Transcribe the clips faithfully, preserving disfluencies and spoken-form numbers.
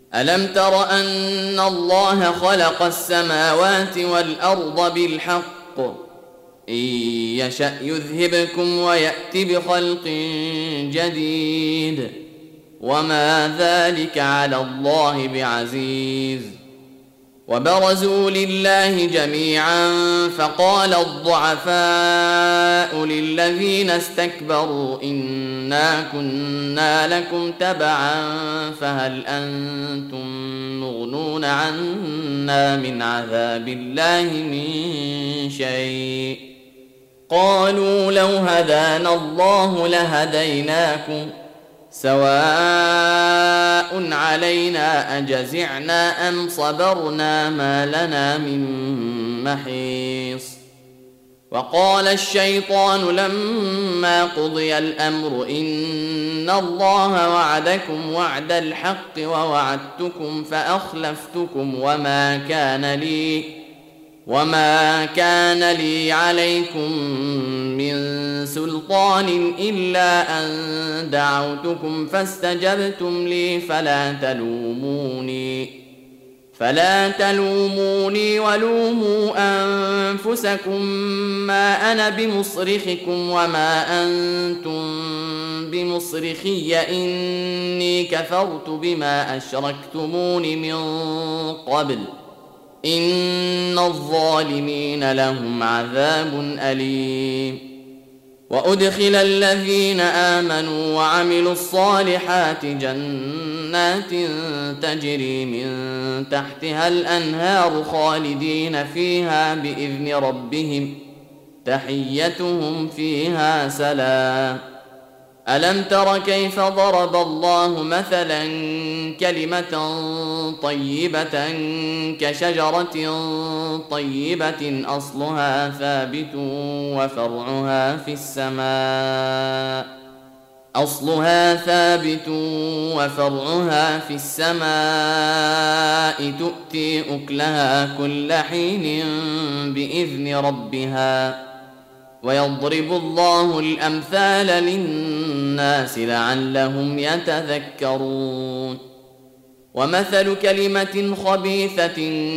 ألم تر أن الله خلق السماوات والأرض بالحق إن يشأ يذهبكم ويأت بخلق جديد وما ذلك على الله بعزيز. وبرزوا لله جميعا فقال الضعفاء للذين استكبروا إنا كنا لكم تبعا فهل أنتم مغنون عنا من عذاب الله من شيء قالوا لو هدانا الله لهديناكم سواء علينا أجزعنا أم صبرنا ما لنا من محيص. وقال الشيطان لما قضي الأمر إن الله وعدكم وعد الحق ووعدتكم فأخلفتكم وما كان لي وما كان لي عليكم من سلطان إلا أن دعوتكم فاستجبتم لي فلا تلوموني فلا تلوموني ولوموا أنفسكم ما أنا بمصرخكم وما أنتم بمصرخي إني كفرت بما أشركتمون من قبل إن الظالمين لهم عذاب أليم. وأدخل الذين آمنوا وعملوا الصالحات جنات تجري من تحتها الأنهار خالدين فيها بإذن ربهم تحيتهم فيها سلام. ألم تر كيف ضرب الله مثلا كلمة طيبة كشجرة طيبة أصلها ثابت وفرعها في السماء أصلها ثابت وفرعها في السماء تؤتي أكلها كل حين بإذن ربها ويضرب الله الأمثال للناس لعلهم يتذكرون. ومثل كلمة خبيثة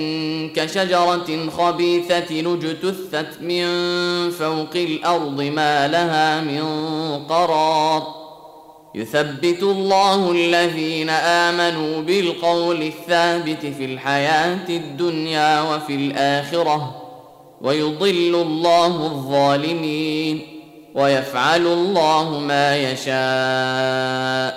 كشجرة خبيثة اجتثت من فوق الأرض ما لها من قرار يثبت الله الذين آمنوا بالقول الثابت في الحياة الدنيا وفي الآخرة ويضل الله الظالمين ويفعل الله ما يشاء.